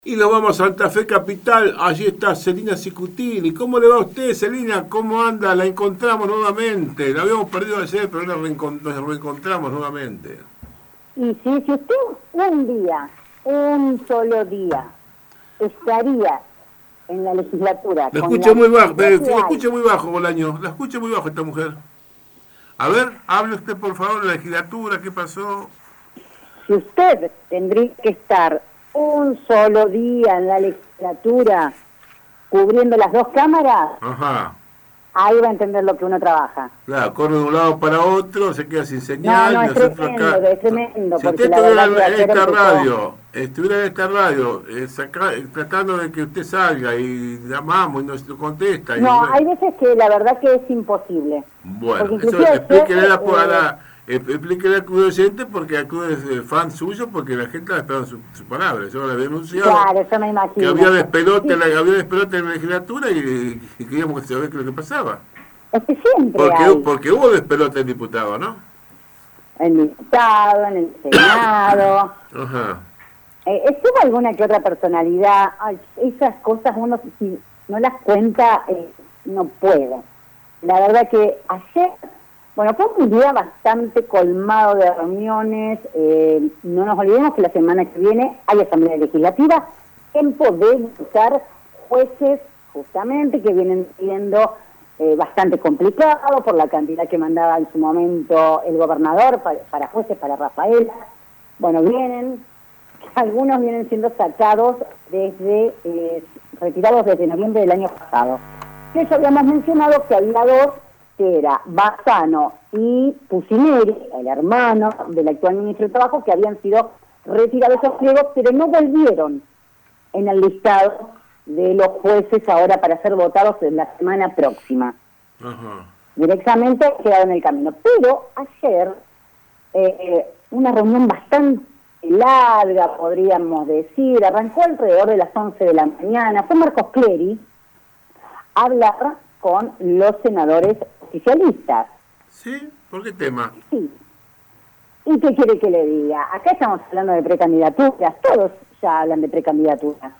Y nos vamos a Santa Fe Capital. Allí está Celina Cicutini. ¿Cómo le va a usted, Celina? ¿Cómo anda? La encontramos nuevamente. La habíamos perdido ayer, pero nos reencontramos nuevamente. Y si usted un solo día, estaría en la legislatura. La escucho muy bajo, la escucho muy bajo, Bolaño. La escucho muy bajo esta mujer. A ver, hable usted, por favor, de la legislatura. ¿Qué pasó? Si usted tendría que estar un solo día en la legislatura cubriendo las dos cámaras, Ajá. Ahí va a entender lo que uno trabaja. Claro, corre de un lado para otro, se queda sin señal. No, es tremendo, es tremendo. Si usted estuviera en esta radio, tratando de que usted salga y llamamos y nos contesta. Hay veces que la verdad que es imposible. Bueno, eso explíquele al club docente porque el club es fan suyo, porque la gente está esperando su palabra. Yo le había anunciado eso me imagino. que había despelote, en la legislatura y queríamos saber qué es lo que pasaba. Es que siempre porque hubo despelote en diputado, ¿no? En diputado, en el Senado. Ajá. Estuvo alguna que otra personalidad. Esas cosas uno, si no las cuenta, no puede. La verdad que ayer, fue un día bastante colmado de reuniones. No nos olvidemos que la semana que viene hay asamblea legislativa, tiempo de buscar jueces justamente que vienen siendo bastante complicado por la cantidad que mandaba en su momento el gobernador para jueces, para Rafaela. Algunos vienen siendo sacados retirados desde noviembre del año pasado. De hecho, habíamos mencionado que había dos, que era Bassano y Pucineri, el hermano del actual ministro de Trabajo, que habían sido retirados esos pliegos, pero no volvieron en el listado de los jueces ahora para ser votados en la semana próxima. Ajá. Directamente quedaron en el camino. Pero ayer, una reunión bastante larga, podríamos decir, arrancó alrededor de las 11 de la mañana, fue Marcos Clery a hablar con los senadores oficialistas. ¿Sí? ¿Por qué tema? Sí. ¿Y qué quiere que le diga? Acá estamos hablando de precandidaturas, todos ya hablan de precandidaturas.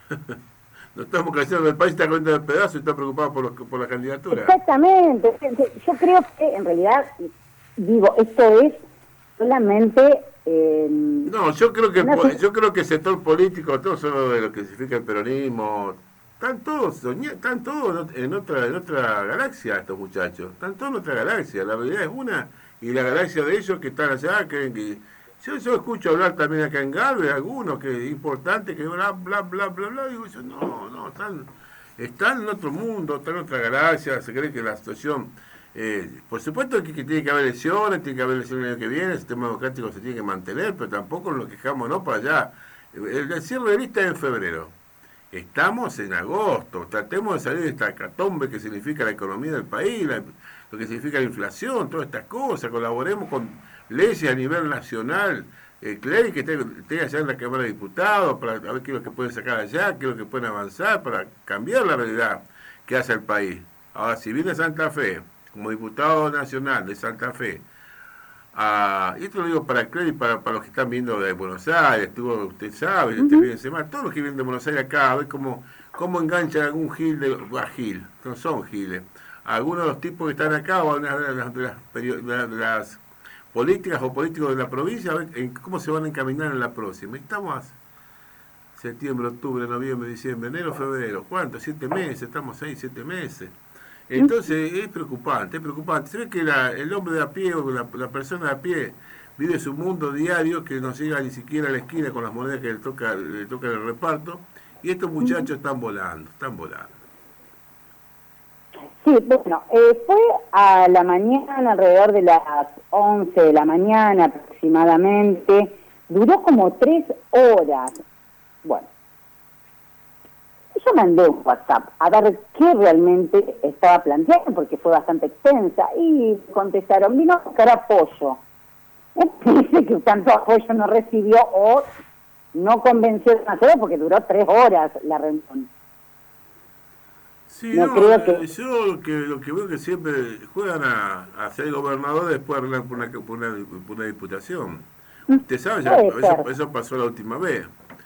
No estamos creciendo, el país está comiendo el pedazo y está preocupado por la candidatura. Exactamente. Yo creo que, en realidad, esto es solamente... No, yo creo que el sector político, todos son de lo que significa el peronismo, están todos en otra galaxia estos muchachos, están todos en otra galaxia, la realidad es una, y la galaxia de ellos que están allá, creen que... Yo escucho hablar también acá en Galvez, algunos que es importante, que bla, bla, bla, bla, bla, digo yo, no, están en otro mundo, están en otra galaxia, se cree que la situación... por supuesto que tiene que haber elecciones el año que viene, el sistema democrático se tiene que mantener, pero tampoco nos quejamos, no para allá. El cierre de lista es en febrero. Estamos en agosto, tratemos de salir de esta hecatombe que significa la economía del país, lo que significa la inflación, todas estas cosas, colaboremos con leyes a nivel nacional, Clay que esté allá en la Cámara de Diputados, para ver qué es lo que pueden sacar allá, qué es lo que pueden avanzar, para cambiar la realidad que hace el país. Ahora, si viene Santa Fe, como diputado nacional de Santa Fe, y esto lo digo para Clay y para los que están viendo de Buenos Aires, usted sabe, todos los que vienen de Buenos Aires acá, a ver cómo enganchan algún gil, no son giles, algunos de los tipos que están acá, o algunas de las políticas o políticos de la provincia, a ver cómo se van a encaminar en la próxima. Estamos a septiembre, octubre, noviembre, diciembre, enero, febrero, ¿cuánto? 7 meses, estamos ahí 7 meses. Entonces es preocupante. Se ve que el hombre de a pie o la persona de a pie vive su mundo diario que no llega ni siquiera a la esquina con las monedas que le toca el reparto, y estos muchachos están volando. Sí, fue a la mañana, alrededor de las 11 de la mañana aproximadamente, duró como 3 horas. Yo mandé un WhatsApp a ver qué realmente estaba planteando, porque fue bastante extensa, y contestaron, vino a buscar apoyo. Dice que tanto apoyo no recibió o no convenció demasiado porque duró 3 horas la reunión. Sí, yo lo que veo que siempre juegan a ser gobernador después de por una diputación. Usted sabe, eso pasó la última vez.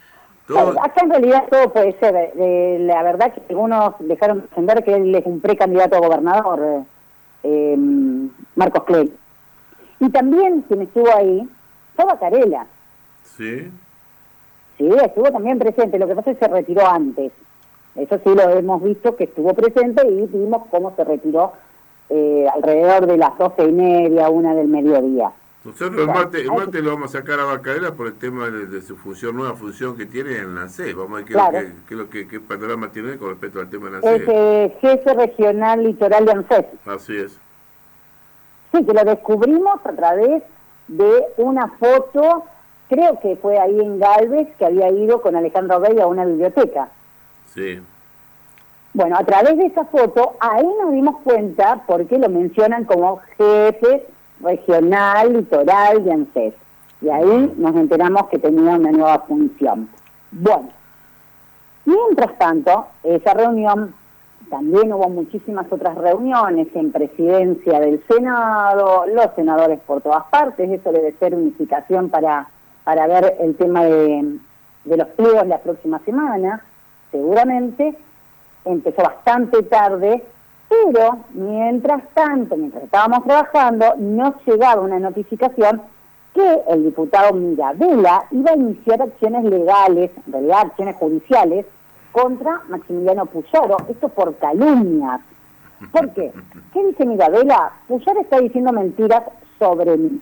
Todo... Acá en realidad todo puede ser. La verdad que algunos dejaron de entender que él es un precandidato a gobernador, Marcos Clell. Y también quien estuvo ahí fue Bacarela. Sí. Sí, estuvo también presente. Lo que pasa es que se retiró antes. Eso sí lo hemos visto, que estuvo presente y vimos cómo se retiró alrededor de las 12:30, 1 del mediodía. Nosotros el martes lo vamos a sacar a Bacarela por el tema de su función, nueva función que tiene en la ANSES. Vamos a ver qué panorama tiene con respecto al tema de la ANSES. Es jefe regional litoral de ANSES. Así es. Sí, que lo descubrimos a través de una foto, creo que fue ahí en Galvez, que había ido con Alejandro Bey a una biblioteca. Sí. Bueno, a través de esa foto, ahí nos dimos cuenta porque lo mencionan como jefe regional litoral de ANSES. Y ahí nos enteramos que tenía una nueva función. Bueno, mientras tanto, esa reunión, también hubo muchísimas otras reuniones en presidencia del Senado, los senadores por todas partes, eso debe ser unificación para ver el tema de los pliegos la próxima semana, seguramente. Empezó bastante tarde, pero mientras tanto, mientras estábamos trabajando, nos llegaba una notificación que el diputado Mirabella iba a iniciar acciones legales, en realidad acciones judiciales, contra Maximiliano Puyaro, esto por calumnias. ¿Por qué? ¿Qué dice Mirabella? Puyaro está diciendo mentiras sobre mí.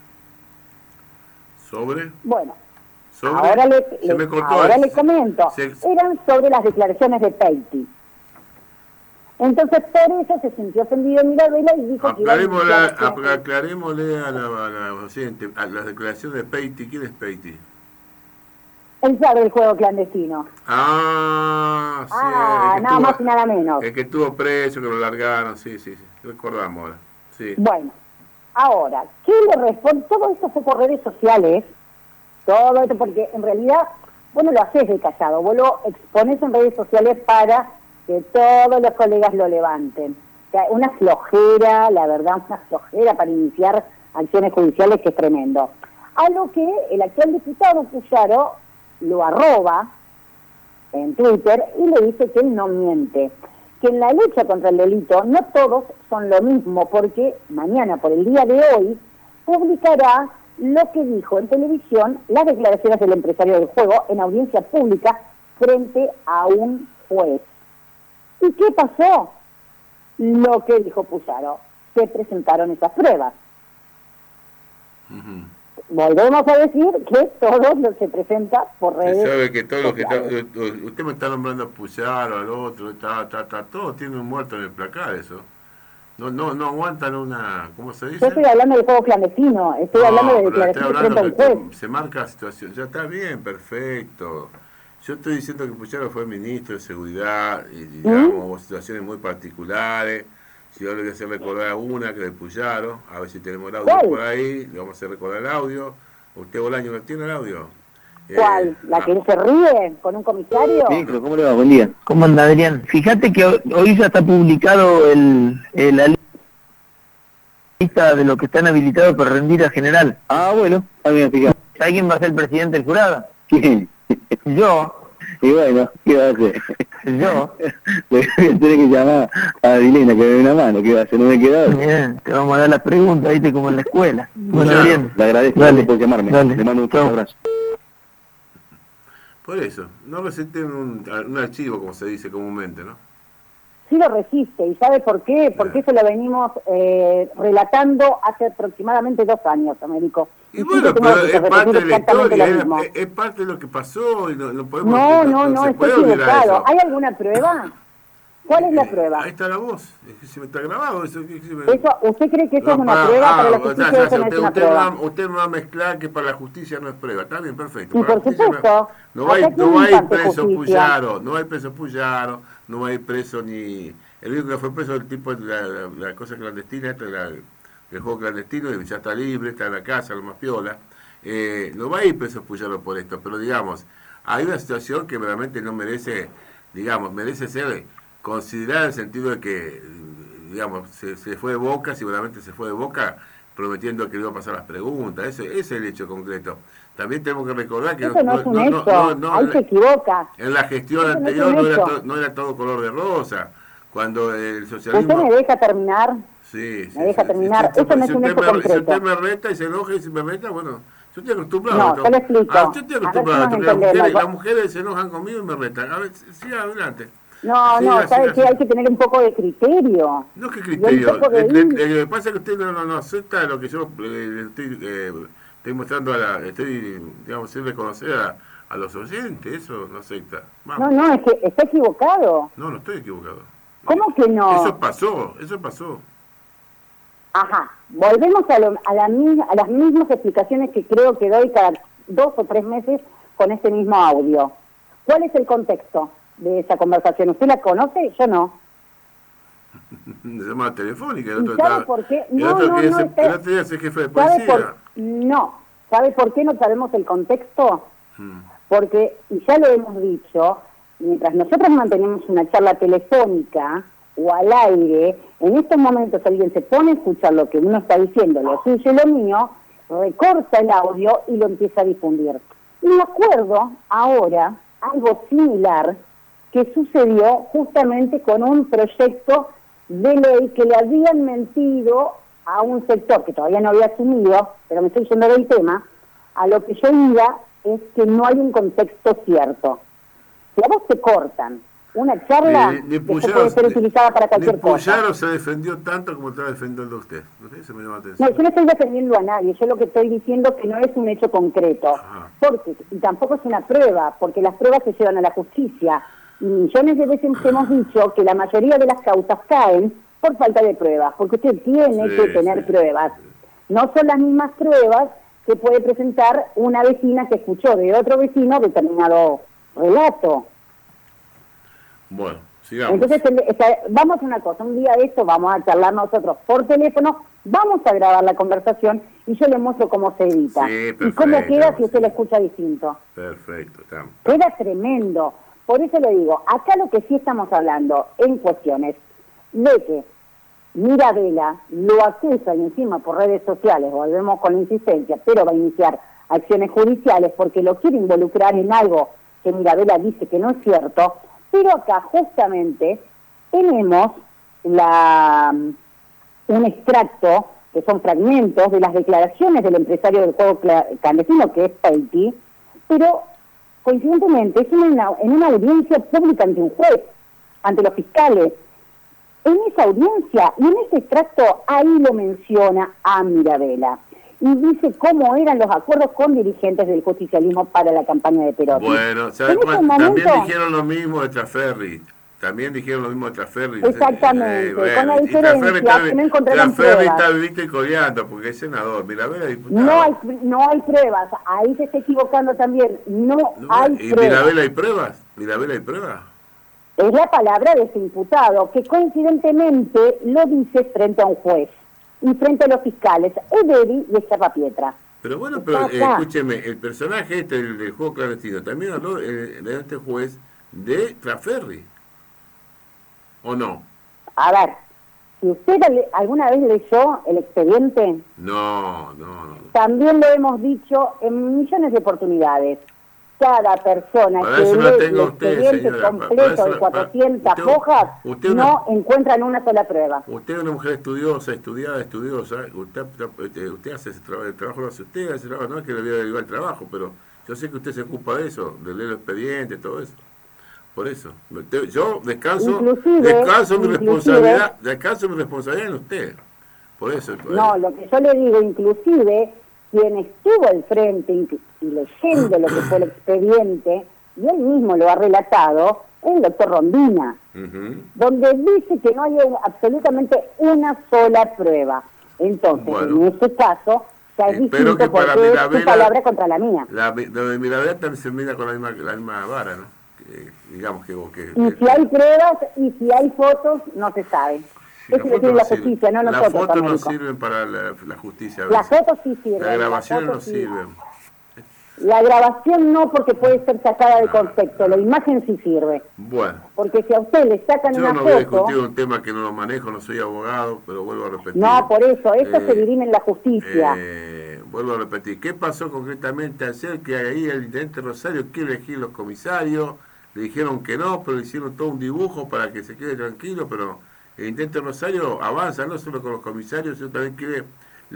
¿Sobre? Bueno, ¿sobre? ahora le comento. Eran sobre las declaraciones de Peiti. Entonces, por eso se sintió ofendido Mirabella y dijo aclarémosle a la oyente, a las declaraciones de Peiti. ¿Quién es Peiti? El zar del juego clandestino. Sí. Nada más y nada menos. El que estuvo preso, que lo largaron, sí. Recordamos ahora. Sí. Bueno, ahora, ¿qué le responde? Todo esto fue por redes sociales. Todo esto porque en realidad vos no lo haces de callado, vos lo exponés en redes sociales para que todos los colegas lo levanten. O sea, una flojera, la verdad, una flojera para iniciar acciones judiciales que es tremendo. A lo que el actual diputado Puyaro lo arroba en Twitter y le dice que él no miente, que en la lucha contra el delito no todos son lo mismo, porque mañana, por el día de hoy, publicará lo que dijo en televisión las declaraciones del empresario del juego en audiencia pública frente a un juez. ¿Y qué pasó? Lo que dijo Puyaro. Se presentaron esas pruebas. Volvemos a decir que todo lo se presenta por redes. Usted sabe que todo lo que usted me está nombrando a Puyaro, al otro, todos tienen un muerto en el placar, eso. No aguantan una, ¿cómo se dice? Yo estoy hablando del juego clandestino, estoy hablando de declaraciones frente a un juez. Se marca la situación, ya está bien, perfecto. Yo estoy diciendo que Puyaro fue ministro de Seguridad y, digamos, hubo situaciones muy particulares. Si yo le voy a hacer recordar una, que de Puyaro, a ver si tenemos el audio por ahí, le vamos a hacer recordar el audio. ¿Usted, Bolaño, tiene el audio? ¿Cuál? ¿La que él se ríe con un comisario? Sí, pero ¿cómo le va? Buen día. ¿Cómo anda, Adrián? Fíjate que hoy ya está publicado la lista de los que están habilitados para rendir a general. Ah, bueno, está bien, fíjate. ¿Sabes quién va a ser el presidente del jurado? ¿Quién? Yo. Y bueno, ¿qué va a hacer? Yo. Le voy a tener que llamar a Dilena que me dé una mano, ¿qué va a hacer? No me queda. Bien, te vamos a dar las preguntas, viste, como en la escuela. Bueno, bien. Le agradezco por llamarme. Dale. Le mando un fuerte abrazo. Por eso, no resisten un archivo, como se dice comúnmente, ¿no? Sí lo resiste, ¿y sabe por qué? Porque eso lo venimos relatando hace aproximadamente 2 años, Américo. Y bueno, pero es parte de la historia, es parte de lo que pasó y no podemos... No, estoy equivocado. ¿Hay alguna prueba? ¿Cuál es la prueba? Ahí está la voz, se me está grabado eso. ¿Usted cree que eso es una prueba para la justicia? Usted me va a mezclar que para la justicia no es prueba, está bien, perfecto. Y por supuesto. No va a ir preso Puyaro, no va a ir preso Puyaro, no va a ir preso ni... El único que fue preso es el tipo de la cosa clandestina, el juego clandestino, y ya está libre, está en la casa, lo más piola. No va a ir preso Puyaro por esto, pero digamos, hay una situación que realmente no merece, digamos, merece ser considerada en el sentido de que, digamos, se fue de boca, seguramente se fue de boca, prometiendo que le iba a pasar las preguntas. Ese es el hecho concreto. También tenemos que recordar que eso no es un hecho, ahí se equivoca. En la gestión Eso anterior no es un hecho. no era todo color de rosa. Cuando el socialismo... ¿Usted me deja terminar? Sí, me deja terminar. Eso no es un hecho concreto. Si usted me reta y se enoja y se me reta, bueno, yo estoy acostumbrado. No, yo le explico. Yo estoy acostumbrado. Las mujeres se enojan conmigo y me retan. A ver, siga adelante. No, ¿sabe qué? Hay que tener un poco de criterio. No, ¿qué criterio? Lo que pasa es que usted no acepta lo que yo estoy mostrando digamos, hacerle conocer a los oyentes, eso no acepta. Vamos. No, es que está equivocado. No estoy equivocado. ¿Cómo que no? Eso pasó. Ajá, volvemos a las mismas explicaciones que creo que doy cada 2 o 3 meses con este mismo audio. ¿Cuál es el contexto de esa conversación? ¿Usted la conoce? Yo no. De llamada telefónica. ¿Sabe por qué? El otro día es el jefe de policía. ¿Sabe por qué no sabemos el contexto? Porque, y ya lo hemos dicho, mientras nosotros mantenemos una charla telefónica o al aire, en estos momentos alguien se pone a escuchar lo que uno está diciendo, lo suyo y lo mío, recorta el audio y lo empieza a difundir. Y me acuerdo ahora algo similar que sucedió justamente con un proyecto de ley que le habían mentido a un sector que todavía no había asumido, pero me estoy yendo del tema. A lo que yo diga es que no hay un contexto cierto. Si a vos te cortan una charla que puede ser utilizada para cualquier cosa. Puyaro se defendió tanto como está defendiendo usted. ¿No? Se me llama la atención. No, yo no estoy defendiendo a nadie. Yo lo que estoy diciendo es que no es un hecho concreto. Porque, y tampoco es una prueba, porque las pruebas se llevan a la justicia. Y millones de veces hemos dicho que la mayoría de las causas caen por falta de pruebas, porque usted tiene que tener pruebas. No son las mismas pruebas que puede presentar una vecina que escuchó de otro vecino determinado relato. Bueno, sigamos. Entonces, vamos a una cosa, un día de esto vamos a charlar nosotros por teléfono, vamos a grabar la conversación y yo le muestro cómo se edita. Sí, y cómo queda si usted la escucha distinto. Perfecto, estamos. Queda tremendo. Por eso le digo, acá lo que sí estamos hablando en cuestiones de que Mirabella lo acusa y encima por redes sociales, volvemos con la insistencia, pero va a iniciar acciones judiciales porque lo quiere involucrar en algo que Mirabella dice que no es cierto, pero acá justamente tenemos un extracto, que son fragmentos de las declaraciones del empresario del juego clandestino, que es Peiti, pero coincidentemente es en una audiencia pública ante un juez, ante los fiscales. En esa audiencia, y en ese extracto, ahí lo menciona a Mirabella. Y dice cómo eran los acuerdos con dirigentes del justicialismo para la campaña de Perotti. Bueno, ¿sabes cuál? También dijeron lo mismo de Traferri. Exactamente, con la diferencia que no encontraron Traferri pruebas. está vivito y coleando porque es senador. Mirabella es diputado. No hay pruebas. Ahí se está equivocando también. No hay ¿Y pruebas. Mirabella hay pruebas? ¿Mirabella hay pruebas? Es la palabra de ese imputado, que coincidentemente lo dice frente a un juez y frente a los fiscales, Ederi y Echapapietra. Pero bueno, pero escúcheme, el personaje del juego clandestino también habló de este juez de Traferri, ¿o no? A ver, si usted alguna vez leyó el expediente, No. también lo hemos dicho en millones de oportunidades. Cada persona Para que eso la lee tengo el usted, expediente señora. completo de 400 hojas no encuentran una sola prueba. Usted es una mujer estudiosa. Usted hace ese trabajo, el trabajo lo hace usted, ese trabajo no es que le voy a derivar el trabajo, pero yo sé que usted se ocupa de eso, de leer el expediente, todo eso. Por eso, yo descanso mi responsabilidad en usted. Por eso. No, lo que yo le digo, inclusive, quien estuvo al frente y leyendo lo que fue el expediente, y él mismo lo ha relatado, es el doctor Rondina, donde dice que no hay absolutamente una sola prueba. Entonces, en ese caso, ya es distinto porque es su palabra contra la mía. Lo de Mirabella también se mira con la misma vara, ¿no? Digamos que y si hay pruebas y si hay fotos, no se sabe. Eso lo tiene la justicia, no nosotros. Las fotos no sirven para la justicia. Las fotos sí sirven. Las grabaciones no sirven. La grabación no, porque puede ser sacada de contexto. La imagen sí sirve. Bueno. Porque si a usted le sacan una foto... Yo no voy a discutir un tema que no lo manejo, no soy abogado, pero vuelvo a repetir. No, por eso se dirime en la justicia. vuelvo a repetir, ¿qué pasó concretamente ayer? Que ahí el intendente Rosario quiere elegir los comisarios, le dijeron que no, pero le hicieron todo un dibujo para que se quede tranquilo, pero el intendente Rosario avanza no solo con los comisarios, sino también quiere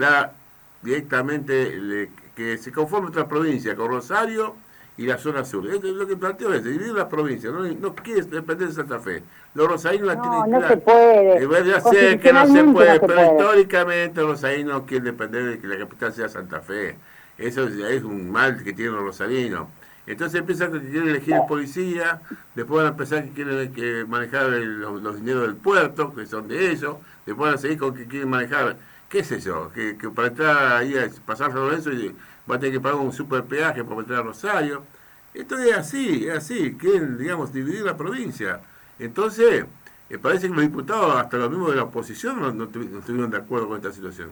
directamente que se conforme otra provincia, con Rosario y la zona sur. Esto es lo que planteó, es dividir las provincias, no quiere depender de Santa Fe. Los rosarinos la tienen clara. No se puede. Ya sé que no se puede, pero puede. Históricamente los rosarinos quieren depender de que la capital sea Santa Fe. Eso es un mal que tienen los rosarinos. Entonces empiezan que quieren elegir el policía, después van a empezar que quieren manejar los dineros del puerto, que son de ellos, después van a seguir con que quieren manejar, qué sé yo, que para entrar ahí a pasar todo eso va a tener que pagar un super peaje para entrar a Rosario. Esto es así, quieren, digamos, dividir la provincia. Entonces, parece que los diputados, hasta los mismos de la oposición, no estuvieron de acuerdo con esta situación.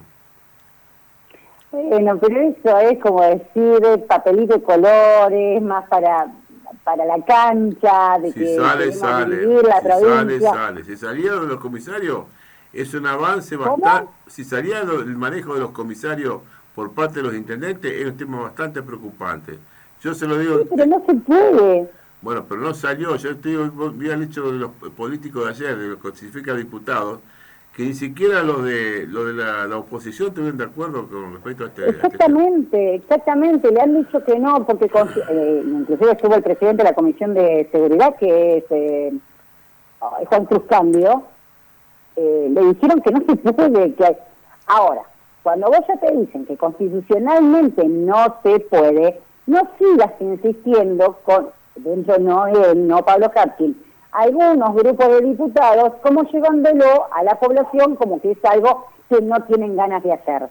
Bueno, pero eso es como decir papelito de colores, más para la cancha, de que sale. dividir la provincia. Sale. Si salieron de los comisarios, es un avance ¿Cómo? bastante. Si salía el manejo de los comisarios por parte de los intendentes, es un tema bastante preocupante. Yo se lo digo. Sí, pero no se puede. Bueno, pero no salió. Yo vi el hecho de los políticos de ayer, de los que significan diputados, que ni siquiera los de la oposición estuvieron de acuerdo con respecto a este. Exactamente. Le han dicho que no, porque inclusive estuvo el presidente de la Comisión de Seguridad, que es Juan Cruz Cambio. Le dijeron que no se puede. Ahora, cuando vos ya te dicen que constitucionalmente no se puede, no sigas insistiendo dentro no él, no Pablo Hartkin, algunos grupos de diputados como llevándolo a la población como que es algo que no tienen ganas de hacer.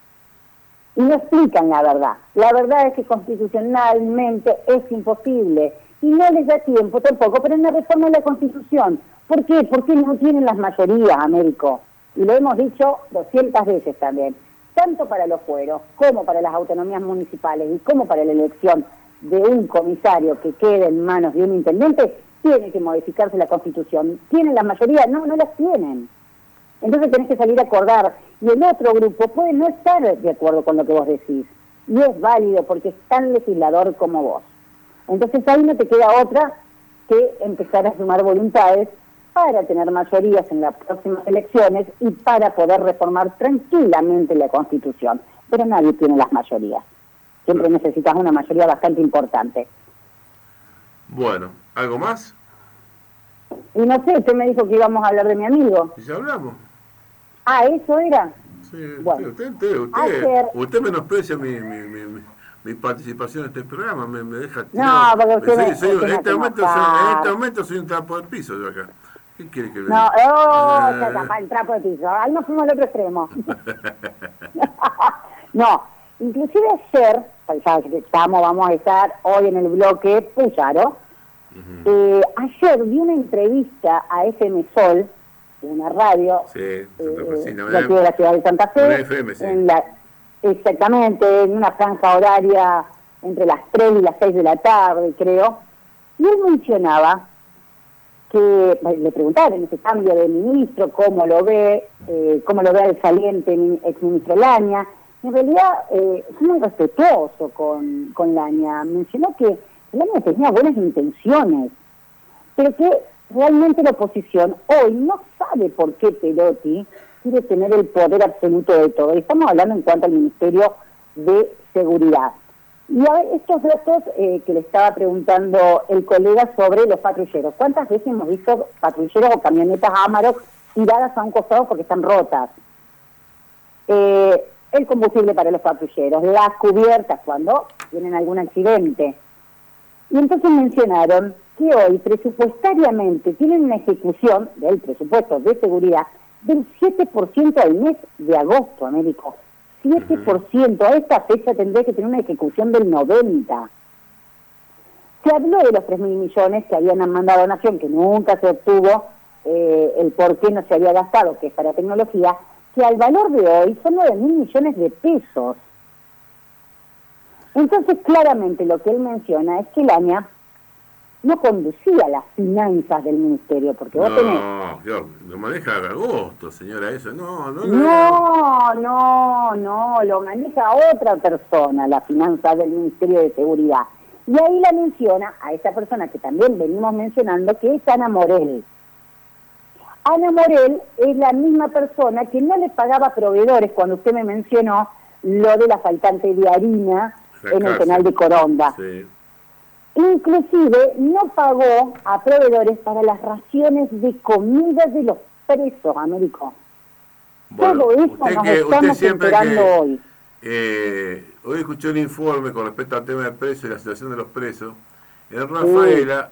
Y no explican la verdad. La verdad es que constitucionalmente es imposible y no les da tiempo tampoco para una reforma de la Constitución. ¿Por qué? Porque no tienen las mayorías, Américo. Y lo hemos dicho 200 veces también. Tanto para los fueros, como para las autonomías municipales y como para la elección de un comisario que quede en manos de un intendente, tiene que modificarse la Constitución. ¿Tienen la mayoría? No las tienen. Entonces tenés que salir a acordar. Y el otro grupo puede no estar de acuerdo con lo que vos decís. Y es válido porque es tan legislador como vos. Entonces ahí no te queda otra que empezar a sumar voluntades para tener mayorías en las próximas elecciones y para poder reformar tranquilamente la Constitución. Pero nadie tiene las mayorías. Siempre necesitas una mayoría bastante importante. Bueno, ¿algo más? Y no sé, usted me dijo que íbamos a hablar de mi amigo. ¿Y ya hablamos? Ah, ¿eso era? Sí, bueno, usted menosprecia mi participación en este programa, me deja... No, porque usted en este momento soy un trapo de piso yo acá. ¿Qué quiere que le diga? No, el trapo de piso. Ahí nos fuimos al otro extremo. No, inclusive ayer, ya que vamos a estar hoy en el bloque Puyaro, ayer vi una entrevista a FM Sol, una radio de aquí de la ciudad de Santa Fe, una FM, sí. Exactamente, en una franja horaria entre las 3 y las 6 de la tarde, creo, y él mencionaba que, le preguntaron ese cambio de ministro, cómo lo ve al saliente exministro Laña. En realidad, es muy respetuoso con Laña. Mencionó que Laña tenía buenas intenciones, pero que realmente la oposición hoy no sabe por qué Perotti quiere tener el poder absoluto de todo. Y estamos hablando en cuanto al Ministerio de Seguridad. Y a ver, estos datos que le estaba preguntando el colega sobre los patrulleros. ¿Cuántas veces hemos visto patrulleros o camionetas Amarok tiradas a un costado porque están rotas? El combustible para los patrulleros, las cubiertas cuando tienen algún accidente. Y entonces mencionaron que hoy presupuestariamente tienen una ejecución del presupuesto de seguridad del 7% al mes de agosto, Américo. 7%. A esta fecha tendría que tener una ejecución del 90%. Se habló de los 3.000 millones que habían mandado a Nación, que nunca se obtuvo, el por qué no se había gastado, que es para tecnología, que al valor de hoy son 9.000 millones de pesos. Entonces, claramente lo que él menciona es que Laña no conducía las finanzas del ministerio, porque vos tenés... No, lo maneja Agosto, señora, eso. No, lo maneja otra persona, la finanza del Ministerio de Seguridad. Y ahí la menciona a esa persona que también venimos mencionando, que es Ana Morel. Ana Morel es la misma persona que no le pagaba a proveedores cuando usted me mencionó lo de la faltante de harina en el penal de Coronda. Sí. Inclusive no pagó a proveedores para las raciones de comida de los presos, Américo. Bueno, todo eso nos estamos enterando hoy. Hoy escuché un informe con respecto al tema del preso y la situación de los presos. En Rafaela,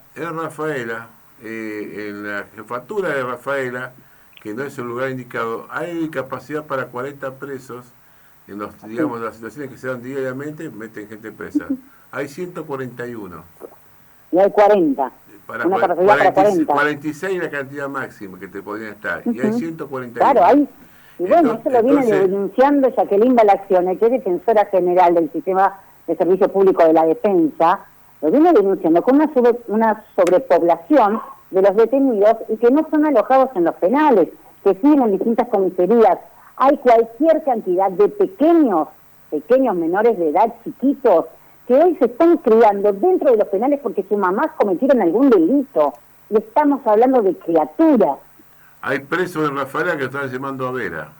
en la jefatura de Rafaela, que no es el lugar indicado, hay capacidad para 40 presos en los, digamos, las situaciones que se dan diariamente, meten gente presa. Hay 141. Y hay 40. Una capacidad para 40. 46 la cantidad máxima que te podrían estar. Y hay 141. Claro, hay. Y bueno, eso lo viene denunciando Jacqueline Balacione, que es defensora general del sistema de servicio público de la defensa, lo viene denunciando con una sobrepoblación de los detenidos y que no son alojados en los penales, que siguen en distintas comisarías. Hay cualquier cantidad de pequeños menores de edad, chiquitos, que hoy se están criando dentro de los penales porque sus mamás cometieron algún delito. Y estamos hablando de criaturas. Hay presos de Rafaela que están llevando a Vera.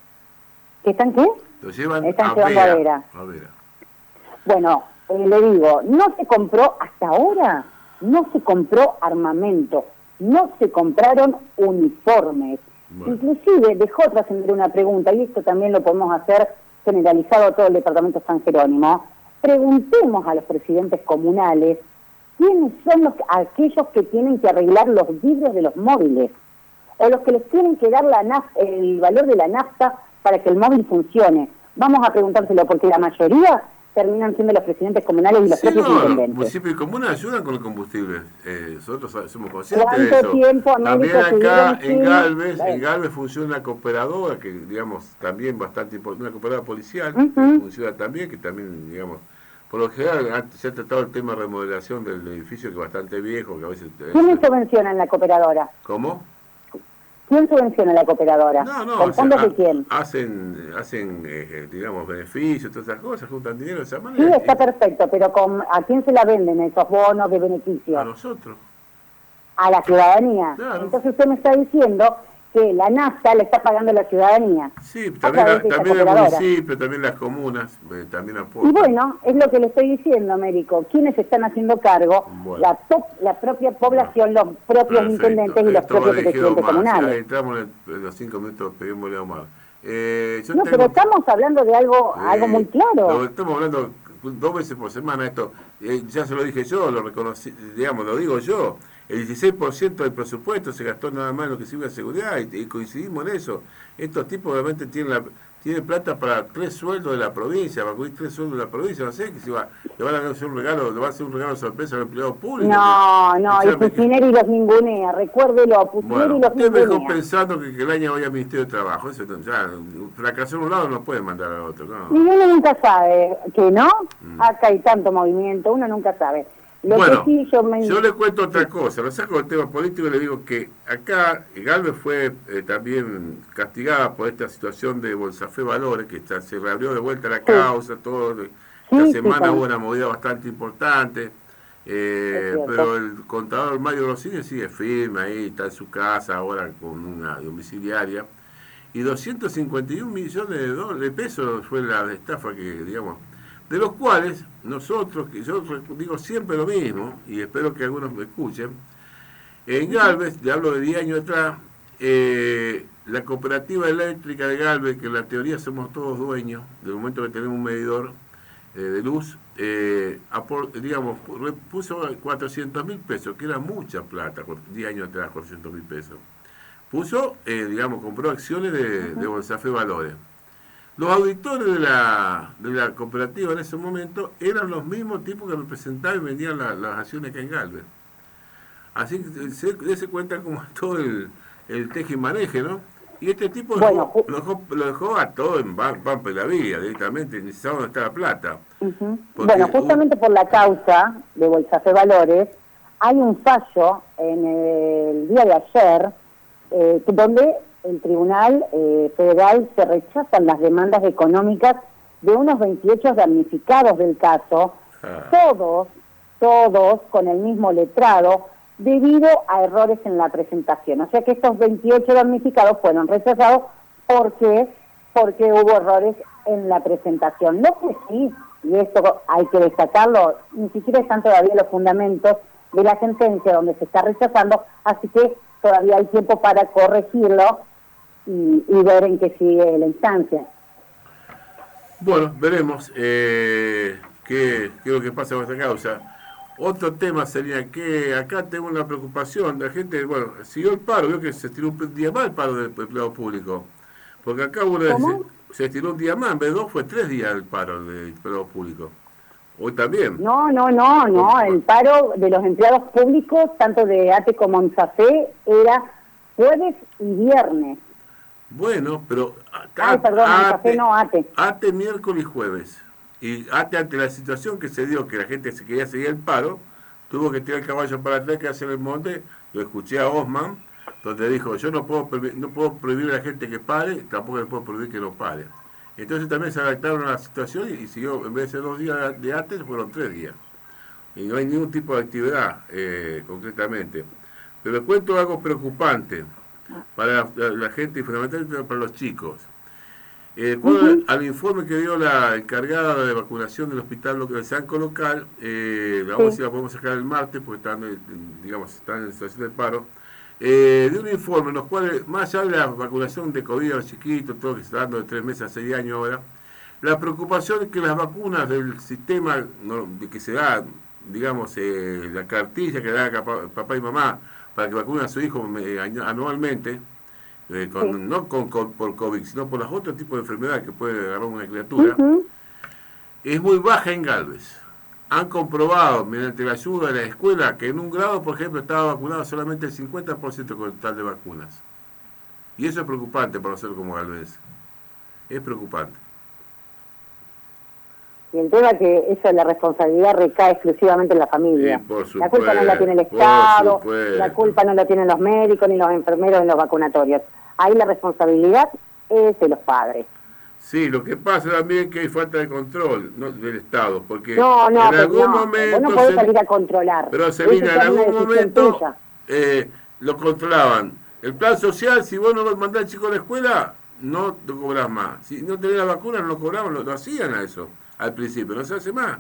¿Que están qué? Lo llevan están a llevando Vera. A Vera. Bueno, le digo, no se compró hasta ahora, no se compró armamento, no se compraron uniformes. Bueno. Inclusive dejó trascender una pregunta, y esto también lo podemos hacer generalizado a todo el departamento San Jerónimo. Preguntemos a los presidentes comunales quiénes son aquellos que tienen que arreglar los vidrios de los móviles, o los que les tienen que dar el valor de la nafta para que el móvil funcione. Vamos a preguntárselo, porque la mayoría terminan siendo los presidentes comunales y los propios intendentes. Los municipios y comunas ayudan con el combustible. Nosotros somos conscientes de eso. ¿Cuánto tiempo, América, también acá en Galvez funciona una cooperadora que, digamos, también bastante importante, una cooperadora policial, que funciona también, que también, digamos, por lo general se ha tratado el tema de remodelación del edificio, que es bastante viejo, que a veces... ¿Quiénes subvencionan la cooperadora? ¿Cómo? ¿Quién subvenciona la cooperadora? ¿Con fondos de quién? Hacen digamos, beneficios, todas esas cosas, juntan dinero de esa manera. Sí, está perfecto, pero ¿a quién se la venden esos bonos de beneficio? A nosotros. A la ciudadanía. Claro. Entonces usted me está diciendo que la nafta la está pagando la ciudadanía. Sí, también el municipio, también las comunas, también aportan. Y bueno, es lo que le estoy diciendo, Américo. ¿Quiénes están haciendo cargo? Bueno. La propia población, los propios intendentes y los propios presidentes comunales. Ahí entramos en los 5 minutos, pedimos a Omar. Pero estamos hablando de algo muy claro. Estamos hablando 2 veces por semana esto. Ya se lo dije yo, lo reconocí, digamos, lo digo yo. El 16% del presupuesto se gastó nada más en lo que sirve a seguridad y coincidimos en eso. Estos tipos realmente tienen plata para 3 sueldos de la provincia, para cubrir 3 sueldos de la provincia. No sé, que le van a hacer un regalo sorpresa al empleado público. No, y Pucineri los ningunea, recuérdelo, Pucineri los ningunea. Usted me dejó pensando que el año vaya al Ministerio de Trabajo. Eso ya, fracasó en un lado no puede mandar al otro. No. Y uno nunca sabe, ¿que no? Acá hay tanto movimiento, uno nunca sabe. Yo le cuento otra cosa, lo saco del tema político y le digo que acá Galvez fue también castigada por esta situación de Bolsafé Valores, que se reabrió de vuelta la causa, esta semana hubo una movida bastante importante, pero el contador Mario Rossini sigue firme ahí, está en su casa ahora con una domiciliaria, y 251 millones de pesos fue la estafa que, digamos, de los cuales nosotros, que yo digo siempre lo mismo, y espero que algunos me escuchen, en Galvez, le hablo de 10 años atrás, la cooperativa eléctrica de Galvez, que en la teoría somos todos dueños, del momento que tenemos un medidor de luz, digamos, puso 400.000 pesos, que era mucha plata, 10 años atrás, 400.000 pesos. Puso, digamos, compró acciones de Bolsafé Valores. Los auditores de la cooperativa en ese momento eran los mismos tipos que representaban y vendían las acciones que en Galvez. Así que se cuenta como todo el teje y maneje, ¿no? Y este tipo lo dejó a todo en Pampa y la Vía, directamente, ni sabía dónde está la plata. Bueno, justamente por la causa de Bolsafé Valores, hay un fallo en el día de ayer donde el Tribunal Federal se rechazan las demandas económicas de unos 28 damnificados del caso, todos con el mismo letrado, debido a errores en la presentación. O sea que estos 28 damnificados fueron rechazados porque hubo errores en la presentación. Lo que sí, y esto hay que destacarlo, ni siquiera están todavía los fundamentos de la sentencia donde se está rechazando, así que todavía hay tiempo para corregirlo y ver en qué sigue la instancia. Bueno, veremos qué es lo que pasa con esta causa. Otro tema sería que acá tengo una preocupación, la gente, bueno, siguió el paro, veo que se estiró un día más el paro del empleado público, porque acá se estiró un día más, en vez de 2 fue 3 días el paro del empleado público. Hoy también. No, el paro de los empleados públicos, tanto de ATE como ANSAFE, era jueves y viernes. Bueno, pero... ANSAFE no, ATE. ATE miércoles y jueves. Y ATE, ante la situación que se dio, que la gente se quería seguir el paro, tuvo que tirar el caballo para atrás, que hacer el monte. Lo escuché a Osman, donde dijo, yo no puedo prohibir a la gente que pare, tampoco le puedo prohibir que no pare. Entonces también se adaptaron a la situación y siguió, en vez de ser 2 días de ATE, fueron 3 días. Y no hay ningún tipo de actividad, concretamente. Pero les cuento algo preocupante para la gente y fundamentalmente para los chicos. Al informe que dio la encargada de vacunación del hospital de Sanco local, vamos a ver si la podemos sacar el martes, porque están en situación de paro, de un informe en los cuales, más allá de la vacunación de COVID a los chiquitos, todo que se está dando de 3 meses a 6 años ahora, la preocupación es que las vacunas del sistema que se da, la cartilla que da papá y mamá para que vacunen a su hijo anualmente, no por COVID, sino por los otros tipos de enfermedades que puede agarrar una criatura, es muy baja en Galvez. Han comprobado, mediante la ayuda de la escuela, que en un grado, por ejemplo, estaba vacunado solamente el 50% con el total de vacunas. Y eso es preocupante para nosotros como Galvez. Es preocupante. Y el tema es que eso, la responsabilidad recae exclusivamente en la familia. Sí, la culpa no la tiene el Estado, la culpa no la tienen los médicos, ni los enfermeros en los vacunatorios. Ahí la responsabilidad es de los padres. Sí, lo que pasa también es que hay falta de control del Estado, porque en algún momento... Vos no podés salir a controlar. Pero Selina, en algún momento lo controlaban. El plan social, si vos no mandás al chico a la escuela, no te cobrás más. Si no tenés la vacuna, no lo cobraban, lo hacían a eso. Al principio, no se hace más.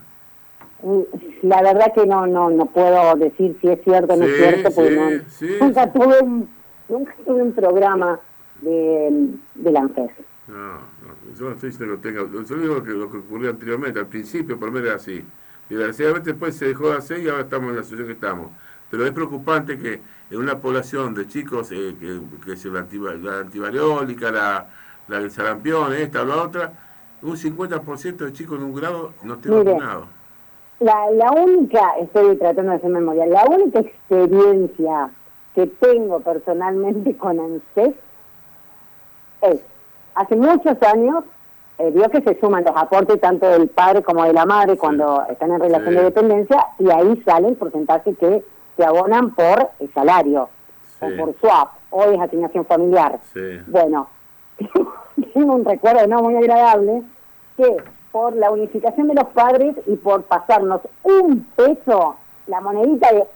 La verdad que no puedo decir si es cierto o no es cierto, porque nunca tuve un programa de la ANFES. Yo no estoy diciendo que lo tenga. Yo digo lo que ocurrió anteriormente, al principio, por lo menos era así. Desgraciadamente después se dejó de hacer y ahora estamos en la situación que estamos. Pero es preocupante que en una población de chicos, que es la antivariólica, la sarampión, esta o la otra, un 50% de chicos en un grado no esté vacunado. La única, estoy tratando de hacer memoria, la única experiencia que tengo personalmente con ANSES es, hace muchos años, vio que se suman los aportes tanto del padre como de la madre cuando están en relación de dependencia, y ahí sale el porcentaje que se abonan por el salario, o por swap, o es asignación familiar. Bueno, tengo un recuerdo no muy agradable que por la unificación de los padres y por pasarnos $1, la monedita de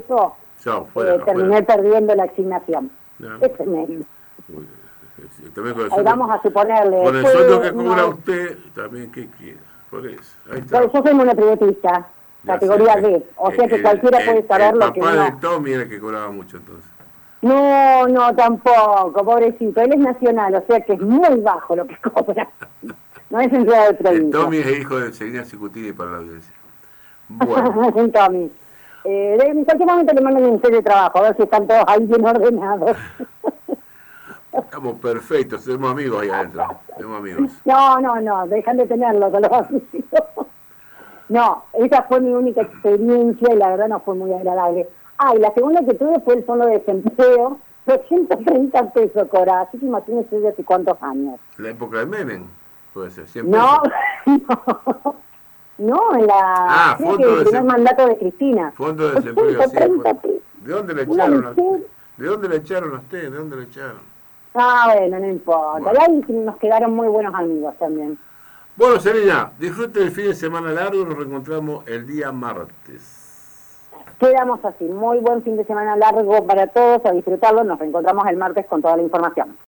$1, terminé perdiendo la asignación. Es tremendo. Ahí vamos a suponerle. Con el sueldo que cobra usted, también, ¿qué quiere? Por eso. Ahí está. Pero yo soy monotributista, categoría D, o sea que cualquiera puede saber lo que no. El papá de Tommy era el que cobraba mucho entonces. No, tampoco, pobrecito. Él es nacional, o sea que es muy bajo lo que cobra. No es empleado de provincia. Tommy es hijo de Selina Cicutini para la audiencia. Bueno. Un Tommy. En cualquier momento le mandan un de trabajo, a ver si están todos ahí bien ordenados. Estamos perfectos, somos amigos ahí adentro. Somos amigos. No, dejan de tenerlo con los amigos. No, esa fue mi única experiencia y la verdad no fue muy agradable. Y la segunda que tuve fue el fondo de desempleo, $230 cobraba, así que imagínense de hace cuántos años. La época de Menem, puede ser, siempre. No. No, en la creo que el primer mandato de Cristina. Fondo de desempleo, sí. ¿De dónde le echaron a usted? ¿De dónde le echaron a usted? ¿De dónde le echaron? Ah, bueno, no importa. Bueno. Ahí nos quedaron muy buenos amigos también. Bueno, Selina, disfrute del fin de semana largo, nos reencontramos el día martes. Quedamos así, muy buen fin de semana largo para todos, a disfrutarlo, nos reencontramos el martes con toda la información.